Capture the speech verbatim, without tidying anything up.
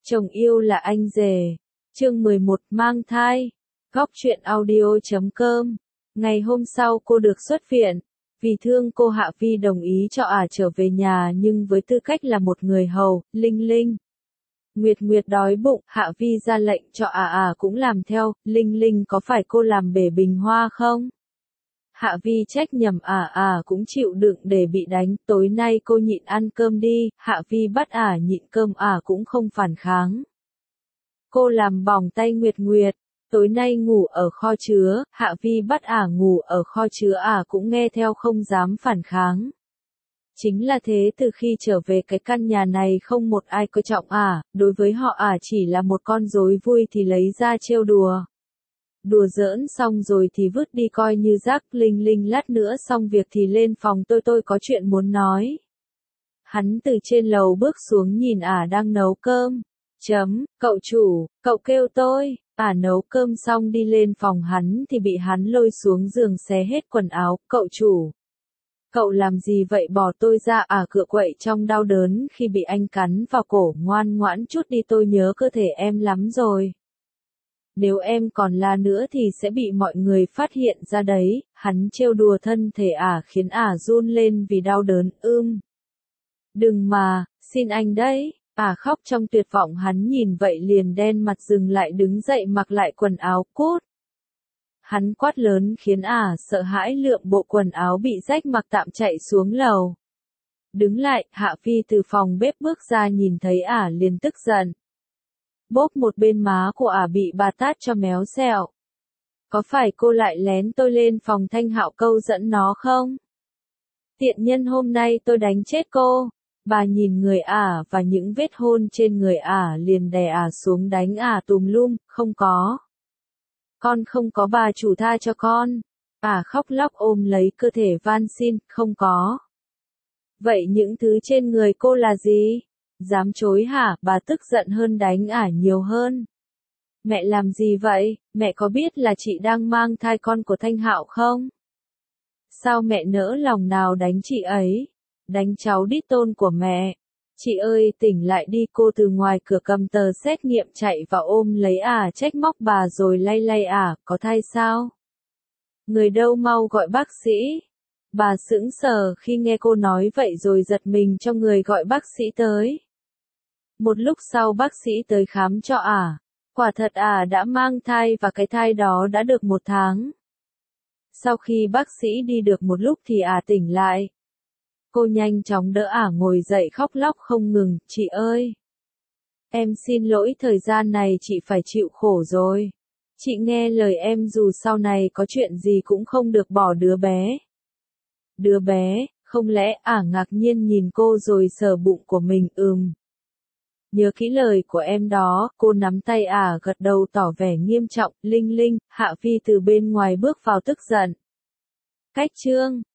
Chồng yêu là anh rể. Chương mười một mang thai. Góc truyện audio chấm com. Ngày hôm sau cô được xuất viện. Vì thương cô Hạ Vi đồng ý cho ả trở về nhà nhưng với tư cách là một người hầu, Linh Linh. Nguyệt Nguyệt đói bụng, Hạ Vi ra lệnh cho ả ả cũng làm theo, Linh Linh có phải cô làm bể bình hoa không? Hạ Vi trách nhầm ả ả cũng chịu đựng để bị đánh, tối nay cô nhịn ăn cơm đi, Hạ Vi bắt ả nhịn cơm ả cũng không phản kháng. Cô làm bỏng tay Nguyệt Nguyệt, tối nay ngủ ở kho chứa, Hạ Vi bắt ả ngủ ở kho chứa ả cũng nghe theo không dám phản kháng. Chính là thế từ khi trở về cái căn nhà này không một ai coi trọng ả, đối với họ ả chỉ là một con rối vui thì lấy ra trêu đùa. Đùa giỡn xong rồi thì vứt đi coi như rác. Linh Linh lát nữa xong việc thì lên phòng tôi tôi có chuyện muốn nói. Hắn từ trên lầu bước xuống nhìn ả đang nấu cơm. Chấm, cậu chủ, cậu kêu tôi. Ả nấu cơm xong đi lên phòng hắn thì bị hắn lôi xuống giường xé hết quần áo. Cậu chủ, cậu làm gì vậy, bỏ tôi ra. Ả cựa quậy trong đau đớn khi bị anh cắn vào cổ. Ngoan ngoãn chút đi, tôi nhớ cơ thể em lắm rồi. Nếu em còn la nữa thì sẽ bị mọi người phát hiện ra đấy. Hắn trêu đùa thân thể ả khiến ả run lên vì đau đớn. Ưm. Đừng mà, xin anh đấy. Ả khóc trong tuyệt vọng. Hắn nhìn vậy liền đen mặt, dừng lại đứng dậy mặc lại quần áo. Cút. Hắn quát lớn khiến ả sợ hãi lượm bộ quần áo bị rách mặc tạm chạy xuống lầu. Đứng lại, Hạ Vi từ phòng bếp bước ra nhìn thấy ả liền tức giận. Bốp một bên má của ả bị bà tát cho méo xẹo. Có phải cô lại lén tôi lên phòng Thanh Hạo câu dẫn nó không? Tiện nhân, hôm nay tôi đánh chết cô. Bà nhìn người ả và những vết hôn trên người ả liền đè ả xuống đánh ả tùm lum. Không có. Con không có, bà chủ tha cho con. Ả khóc lóc ôm lấy cơ thể van xin. Không có. Vậy những thứ trên người cô là gì? Dám chối hả? Bà tức giận hơn đánh ả nhiều hơn. Mẹ làm gì vậy? Mẹ có biết là chị đang mang thai con của Thanh Hạo không? Sao mẹ nỡ lòng nào đánh chị ấy? Đánh cháu đít tôn của mẹ. Chị ơi tỉnh lại đi. Cô từ ngoài cửa cầm tờ xét nghiệm chạy vào ôm lấy ả trách móc bà rồi lay lay ả. Có thai sao? Người đâu, mau gọi bác sĩ. Bà sững sờ khi nghe cô nói vậy rồi giật mình cho người gọi bác sĩ tới. Một lúc sau bác sĩ tới khám cho ả. Quả thật ả đã mang thai và cái thai đó đã được một tháng. Sau khi bác sĩ đi được một lúc thì ả tỉnh lại. Cô nhanh chóng đỡ ả ngồi dậy khóc lóc không ngừng. Chị ơi! Em xin lỗi, thời gian này chị phải chịu khổ rồi. Chị nghe lời em, dù sau này có chuyện gì cũng không được bỏ đứa bé. Đứa bé, không lẽ? Ả ngạc nhiên nhìn cô rồi sờ bụng của mình. Ừm. Nhớ kỹ lời của em đó. Cô nắm tay ả gật đầu tỏ vẻ nghiêm trọng. Linh Linh, Hạ Vi từ bên ngoài bước vào tức giận. Cách chương